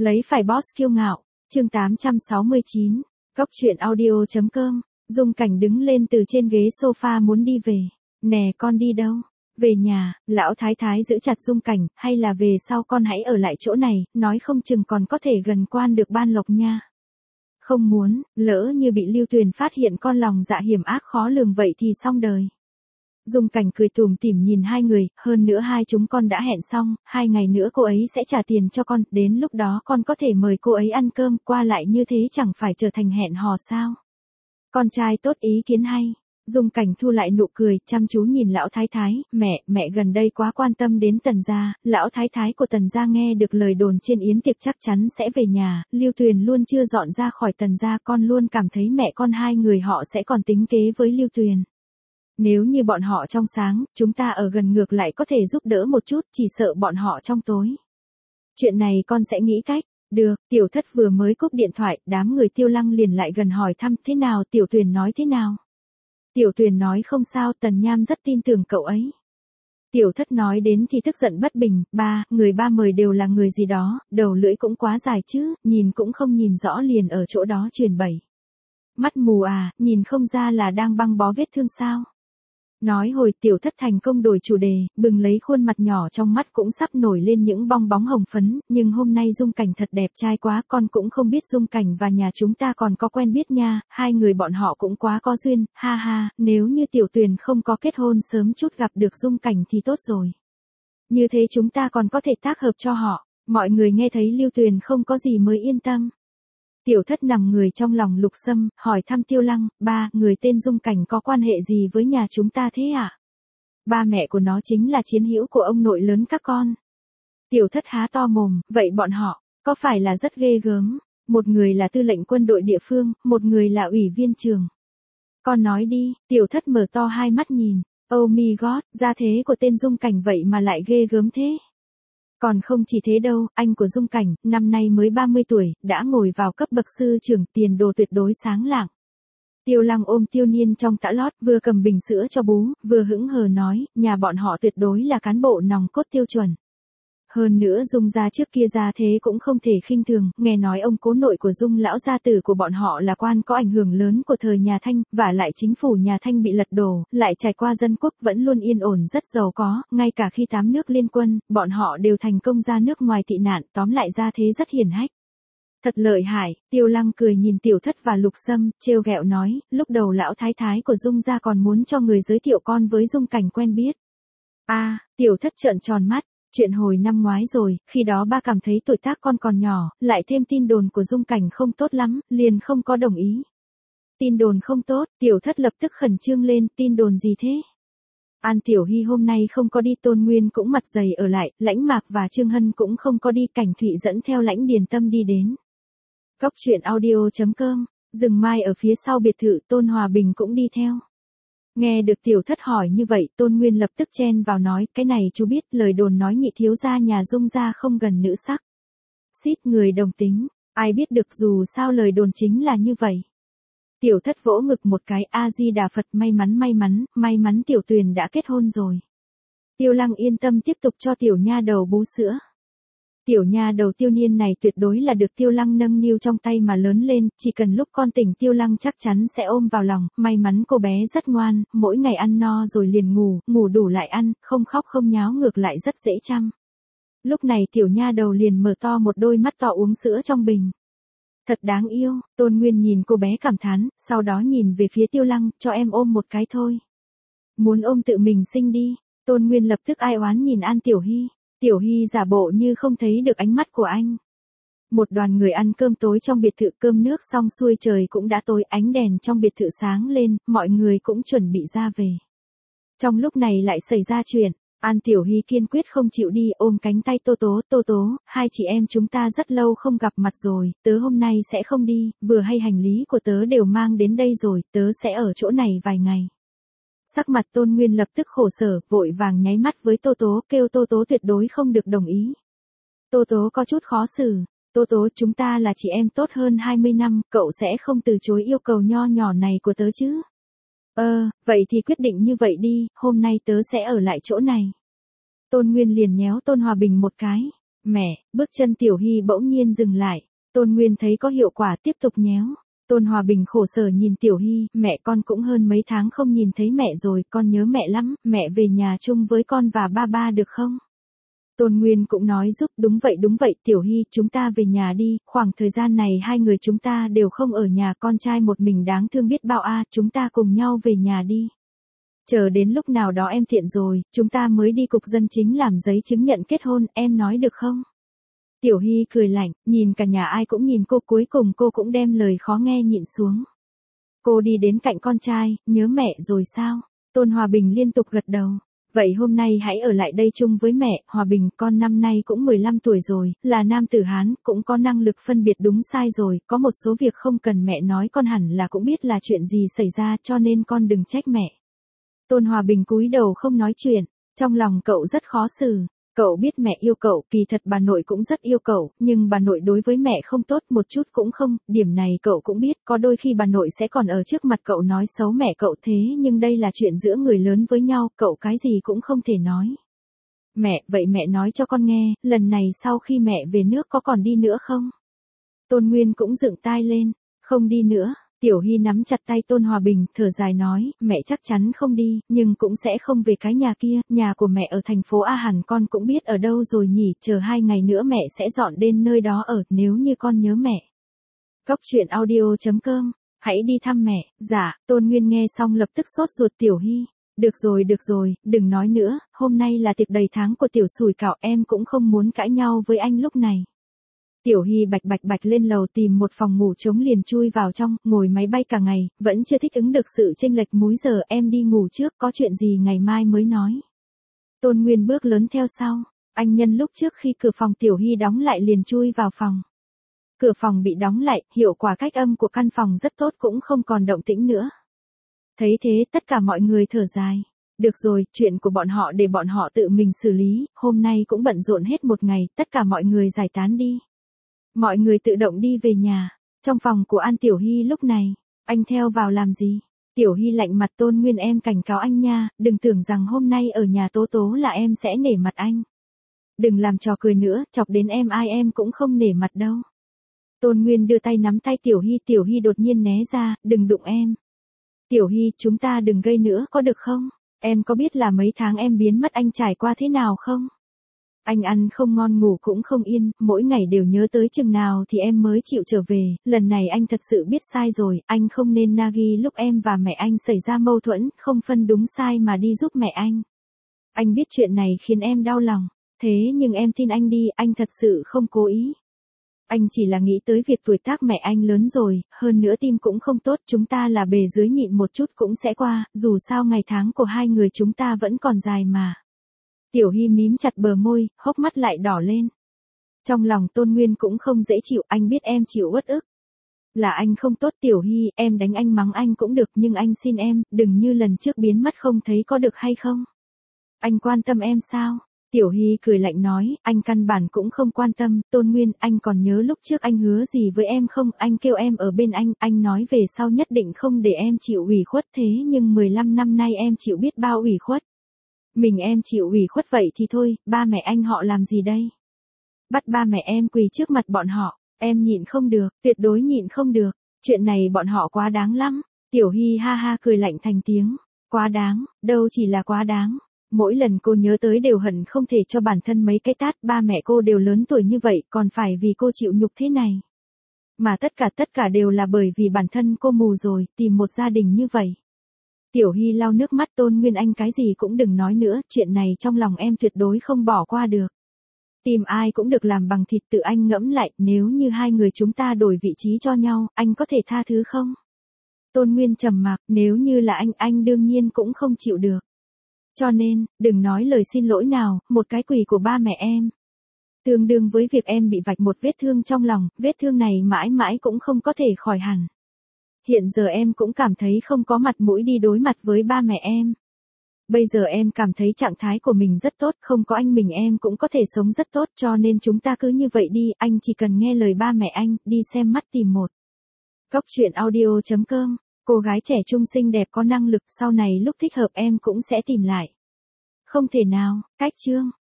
Lấy phải boss kiêu ngạo, chương 869, Góc truyện audio.com, Dung Cảnh đứng lên từ trên ghế sofa muốn đi về. Nè con đi đâu? Về nhà, lão thái thái giữ chặt Dung Cảnh, hay là về sau con hãy ở lại chỗ này, nói không chừng còn có thể gần quan được ban lộc nha. Không muốn, lỡ như bị Lưu Tuyền phát hiện con lòng dạ hiểm ác khó lường vậy thì xong đời. Dung Cảnh cười tủm tỉm nhìn hai người, hơn nữa hai chúng con đã hẹn xong, 2 ngày nữa cô ấy sẽ trả tiền cho con, đến lúc đó con có thể mời cô ấy ăn cơm, qua lại như thế chẳng phải trở thành hẹn hò sao. Con trai tốt ý kiến hay. Dung Cảnh thu lại nụ cười, chăm chú nhìn lão thái thái, mẹ gần đây quá quan tâm đến Tần gia, lão thái thái của Tần gia nghe được lời đồn trên yến tiệc chắc chắn sẽ về nhà, Lưu Tuyền luôn chưa dọn ra khỏi Tần gia, con luôn cảm thấy mẹ con hai người họ sẽ còn tính kế với Lưu Tuyền. Nếu như bọn họ trong sáng, chúng ta ở gần ngược lại có thể giúp đỡ một chút, chỉ sợ bọn họ trong tối. Chuyện này con sẽ nghĩ cách. Được, Tiểu Thất vừa mới cúp điện thoại, đám người Tiêu Lăng liền lại gần hỏi thăm, thế nào, Tiểu Tuyền nói thế nào? Tiểu Tuyền nói không sao, Tần Nham rất tin tưởng cậu ấy. Tiểu Thất nói đến thì tức giận bất bình, người ba mời đều là người gì đó, đầu lưỡi cũng quá dài chứ, nhìn cũng không nhìn rõ liền ở chỗ đó truyền bẩy. Mắt mù à, nhìn không ra là đang băng bó vết thương sao? Nói hồi Tiểu Thất thành công đổi chủ đề, bừng lấy khuôn mặt nhỏ trong mắt cũng sắp nổi lên những bong bóng hồng phấn, nhưng hôm nay Dung Cảnh thật đẹp trai quá, con cũng không biết Dung Cảnh và nhà chúng ta còn có quen biết nha, hai người bọn họ cũng quá có duyên, ha ha, nếu như Tiểu Tuyền không có kết hôn sớm chút gặp được Dung Cảnh thì tốt rồi. Như thế chúng ta còn có thể tác hợp cho họ, mọi người nghe thấy Lưu Tuyền không có gì mới yên tâm. Tiểu Thất nằm người trong lòng Lục Sâm, hỏi thăm Tiêu Lăng, người tên Dung Cảnh có quan hệ gì với nhà chúng ta thế ạ? Ba mẹ của nó chính là chiến hữu của ông nội lớn các con. Tiểu Thất há to mồm, vậy bọn họ, có phải là rất ghê gớm? Một người là tư lệnh quân đội địa phương, một người là ủy viên trường. Con nói đi, Tiểu Thất mở to hai mắt nhìn, oh my god, gia thế của tên Dung Cảnh vậy mà lại ghê gớm thế. Còn không chỉ thế đâu, anh của Dung Cảnh, năm nay mới 30 tuổi, đã ngồi vào cấp bậc sư trưởng, tiền đồ tuyệt đối sáng lạng. Tiêu Lăng ôm Tiêu Niên trong tã lót, vừa cầm bình sữa cho bú, vừa hững hờ nói, nhà bọn họ tuyệt đối là cán bộ nòng cốt tiêu chuẩn. Hơn nữa Dung gia trước kia gia thế cũng không thể khinh thường, nghe nói ông cố nội của Dung lão gia tử của bọn họ là quan có ảnh hưởng lớn của thời nhà Thanh, và lại chính phủ nhà Thanh bị lật đổ, lại trải qua dân quốc vẫn luôn yên ổn rất giàu có, ngay cả khi 8 nước liên quân, bọn họ đều thành công ra nước ngoài tị nạn, tóm lại gia thế rất hiển hách. Thật lợi hại, Tiêu Lăng cười nhìn Tiểu Thất và Lục Sâm, trêu ghẹo nói, lúc đầu lão thái thái của Dung gia còn muốn cho người giới thiệu con với Dung Cảnh quen biết. Tiểu Thất trợn tròn mắt. Chuyện hồi năm ngoái rồi, khi đó ba cảm thấy tuổi tác con còn nhỏ, lại thêm tin đồn của Dung Cảnh không tốt lắm, liền không có đồng ý. Tin đồn không tốt, Tiểu Thất lập tức khẩn trương lên, tin đồn gì thế? An Tiểu Hy hôm nay không có đi, Tôn Nguyên cũng mặt dày ở lại, Lãnh Mạc và Trương Hân cũng không có đi, Cảnh Thụy dẫn theo Lãnh Điền Tâm đi đến. Góc truyện audio.com, rừng mai ở phía sau biệt thự, Tôn Hòa Bình cũng đi theo. Nghe được Tiểu Thất hỏi như vậy, Tôn Nguyên lập tức chen vào nói, cái này chú biết, lời đồn nói nhị thiếu gia nhà Dung gia không gần nữ sắc. Xít người đồng tính, ai biết được, dù sao lời đồn chính là như vậy. Tiểu Thất vỗ ngực một cái, A-di-đà Phật, may mắn Tiểu Tuyền đã kết hôn rồi. Tiêu Lăng yên tâm tiếp tục cho tiểu nha đầu bú sữa. Tiểu nha đầu Tiêu Niên này tuyệt đối là được Tiêu Lăng nâng niu trong tay mà lớn lên, chỉ cần lúc con tỉnh Tiêu Lăng chắc chắn sẽ ôm vào lòng, may mắn cô bé rất ngoan, mỗi ngày ăn no rồi liền ngủ đủ lại ăn, không khóc không nháo, ngược lại rất dễ chăm. Lúc này tiểu nha đầu liền mở to một đôi mắt to uống sữa trong bình. Thật đáng yêu, Tôn Nguyên nhìn cô bé cảm thán, sau đó nhìn về phía Tiêu Lăng, cho em ôm một cái thôi. Muốn ôm tự mình sinh đi, Tôn Nguyên lập tức ai oán nhìn An Tiểu Hy. Tiểu Hy giả bộ như không thấy được ánh mắt của anh. Một đoàn người ăn cơm tối trong biệt thự, cơm nước xong xuôi trời cũng đã tối, ánh đèn trong biệt thự sáng lên, mọi người cũng chuẩn bị ra về. Trong lúc này lại xảy ra chuyện, An Tiểu Hy kiên quyết không chịu đi, ôm cánh tay Tô Tố, hai chị em chúng ta rất lâu không gặp mặt rồi, tớ hôm nay sẽ không đi, vừa hay hành lý của tớ đều mang đến đây rồi, tớ sẽ ở chỗ này vài ngày. Sắc mặt Tôn Nguyên lập tức khổ sở, vội vàng nháy mắt với Tô Tố, kêu Tô Tố tuyệt đối không được đồng ý. Tô Tố có chút khó xử, Tô Tố, chúng ta là chị em tốt hơn 20 năm, cậu sẽ không từ chối yêu cầu nho nhỏ này của tớ chứ? Vậy thì quyết định như vậy đi, hôm nay tớ sẽ ở lại chỗ này. Tôn Nguyên liền nhéo Tôn Hòa Bình một cái. Mẹ, bước chân Tiểu Hy bỗng nhiên dừng lại. Tôn Nguyên thấy có hiệu quả tiếp tục nhéo. Tôn Hòa Bình khổ sở nhìn Tiểu Hy, mẹ con cũng hơn mấy tháng không nhìn thấy mẹ rồi, con nhớ mẹ lắm, mẹ về nhà chung với con và ba ba được không? Tôn Nguyên cũng nói giúp, đúng vậy, Tiểu Hy, chúng ta về nhà đi, khoảng thời gian này hai người chúng ta đều không ở nhà, con trai một mình đáng thương biết bao a, chúng ta cùng nhau về nhà đi. Chờ đến lúc nào đó em tiện rồi, chúng ta mới đi cục dân chính làm giấy chứng nhận kết hôn, em nói được không? Tiểu Hy cười lạnh, nhìn cả nhà ai cũng nhìn cô, cuối cùng cô cũng đem lời khó nghe nhịn xuống. Cô đi đến cạnh con trai, nhớ mẹ rồi sao? Tôn Hòa Bình liên tục gật đầu. Vậy hôm nay hãy ở lại đây chung với mẹ, Hòa Bình, con năm nay cũng 15 tuổi rồi, là nam tử Hán, cũng có năng lực phân biệt đúng sai rồi, có một số việc không cần mẹ nói con hẳn là cũng biết là chuyện gì xảy ra cho nên con đừng trách mẹ. Tôn Hòa Bình cúi đầu không nói chuyện, trong lòng cậu rất khó xử. Cậu biết mẹ yêu cậu, kỳ thật bà nội cũng rất yêu cậu, nhưng bà nội đối với mẹ không tốt một chút cũng không, điểm này cậu cũng biết, có đôi khi bà nội sẽ còn ở trước mặt cậu nói xấu mẹ cậu thế nhưng đây là chuyện giữa người lớn với nhau, cậu cái gì cũng không thể nói. Mẹ, vậy mẹ nói cho con nghe, lần này sau khi mẹ về nước có còn đi nữa không? Tôn Nguyên cũng dựng tai lên, không đi nữa. Tiểu Hy nắm chặt tay Tôn Hòa Bình, thở dài nói, mẹ chắc chắn không đi, nhưng cũng sẽ không về cái nhà kia, nhà của mẹ ở thành phố A hẳn con cũng biết ở đâu rồi nhỉ, chờ 2 ngày nữa mẹ sẽ dọn đến nơi đó ở, nếu như con nhớ mẹ. Cóc truyện audio.com, hãy đi thăm mẹ, dạ, Tôn Nguyên nghe xong lập tức sốt ruột Tiểu Hy. Được rồi, đừng nói nữa, hôm nay là tiệc đầy tháng của Tiểu Sủi Cảo, em cũng không muốn cãi nhau với anh lúc này. Tiểu Hy bạch lên lầu tìm một phòng ngủ trống liền chui vào trong, ngồi máy bay cả ngày, vẫn chưa thích ứng được sự chênh lệch múi giờ, em đi ngủ trước, có chuyện gì ngày mai mới nói. Tôn Nguyên bước lớn theo sau, anh nhân lúc trước khi cửa phòng Tiểu Hy đóng lại liền chui vào phòng. Cửa phòng bị đóng lại, hiệu quả cách âm của căn phòng rất tốt cũng không còn động tĩnh nữa. Thấy thế tất cả mọi người thở dài. Được rồi, chuyện của bọn họ để bọn họ tự mình xử lý, hôm nay cũng bận rộn hết một ngày, tất cả mọi người giải tán đi. Mọi người tự động đi về nhà. Trong phòng của An Tiểu Hy lúc này, anh theo vào làm gì? Tiểu Hy lạnh mặt Tôn Nguyên em cảnh cáo anh nha, đừng tưởng rằng hôm nay ở nhà Tố Tố là em sẽ nể mặt anh. Đừng làm trò cười nữa, chọc đến em ai em cũng không nể mặt đâu. Tôn Nguyên đưa tay nắm tay Tiểu Hy đột nhiên né ra, đừng đụng em. Tiểu Hy, chúng ta đừng gây nữa có được không? Em có biết là mấy tháng em biến mất anh trải qua thế nào không? Anh ăn không ngon ngủ cũng không yên, mỗi ngày đều nhớ tới chừng nào thì em mới chịu trở về, lần này anh thật sự biết sai rồi, anh không nên nagi lúc em và mẹ anh xảy ra mâu thuẫn, không phân đúng sai mà đi giúp mẹ anh. Anh biết chuyện này khiến em đau lòng, thế nhưng em tin anh đi, anh thật sự không cố ý. Anh chỉ là nghĩ tới việc tuổi tác mẹ anh lớn rồi, hơn nữa tim cũng không tốt, chúng ta là bề dưới nhịn một chút cũng sẽ qua, dù sao ngày tháng của hai người chúng ta vẫn còn dài mà. Tiểu Hy mím chặt bờ môi, hốc mắt lại đỏ lên. Trong lòng Tôn Nguyên cũng không dễ chịu, anh biết em chịu uất ức. Là anh không tốt Tiểu Hy, em đánh anh mắng anh cũng được nhưng anh xin em, đừng như lần trước biến mất không thấy có được hay không? Anh quan tâm em sao? Tiểu Hy cười lạnh nói, anh căn bản cũng không quan tâm, Tôn Nguyên, anh còn nhớ lúc trước anh hứa gì với em không, anh kêu em ở bên anh nói về sau nhất định không để em chịu ủy khuất thế nhưng 15 năm nay em chịu biết bao ủy khuất. Mình em chịu ủy khuất vậy thì thôi, ba mẹ anh họ làm gì đây? Bắt ba mẹ em quỳ trước mặt bọn họ, em nhịn không được, tuyệt đối nhịn không được, chuyện này bọn họ quá đáng lắm. Tiểu Hy ha ha cười lạnh thành tiếng, quá đáng, đâu chỉ là quá đáng. Mỗi lần cô nhớ tới đều hận không thể cho bản thân mấy cái tát, ba mẹ cô đều lớn tuổi như vậy còn phải vì cô chịu nhục thế này. Mà tất cả đều là bởi vì bản thân cô mù rồi, tìm một gia đình như vậy. Tiểu Hy lau nước mắt Tôn Nguyên anh cái gì cũng đừng nói nữa, chuyện này trong lòng em tuyệt đối không bỏ qua được. Tìm ai cũng được làm bằng thịt tự anh ngẫm lại, nếu như hai người chúng ta đổi vị trí cho nhau, anh có thể tha thứ không? Tôn Nguyên trầm mặc, nếu như là anh đương nhiên cũng không chịu được. Cho nên, đừng nói lời xin lỗi nào, một cái quỳ của ba mẹ em. Tương đương với việc em bị vạch một vết thương trong lòng, vết thương này mãi mãi cũng không có thể khỏi hẳn. Hiện giờ em cũng cảm thấy không có mặt mũi đi đối mặt với ba mẹ em. Bây giờ em cảm thấy trạng thái của mình rất tốt, không có anh mình em cũng có thể sống rất tốt cho nên chúng ta cứ như vậy đi, anh chỉ cần nghe lời ba mẹ anh, đi xem mắt tìm một. Cóc truyện audio.com, cô gái trẻ trung xinh đẹp có năng lực sau này lúc thích hợp em cũng sẽ tìm lại. Không thể nào, cách chương.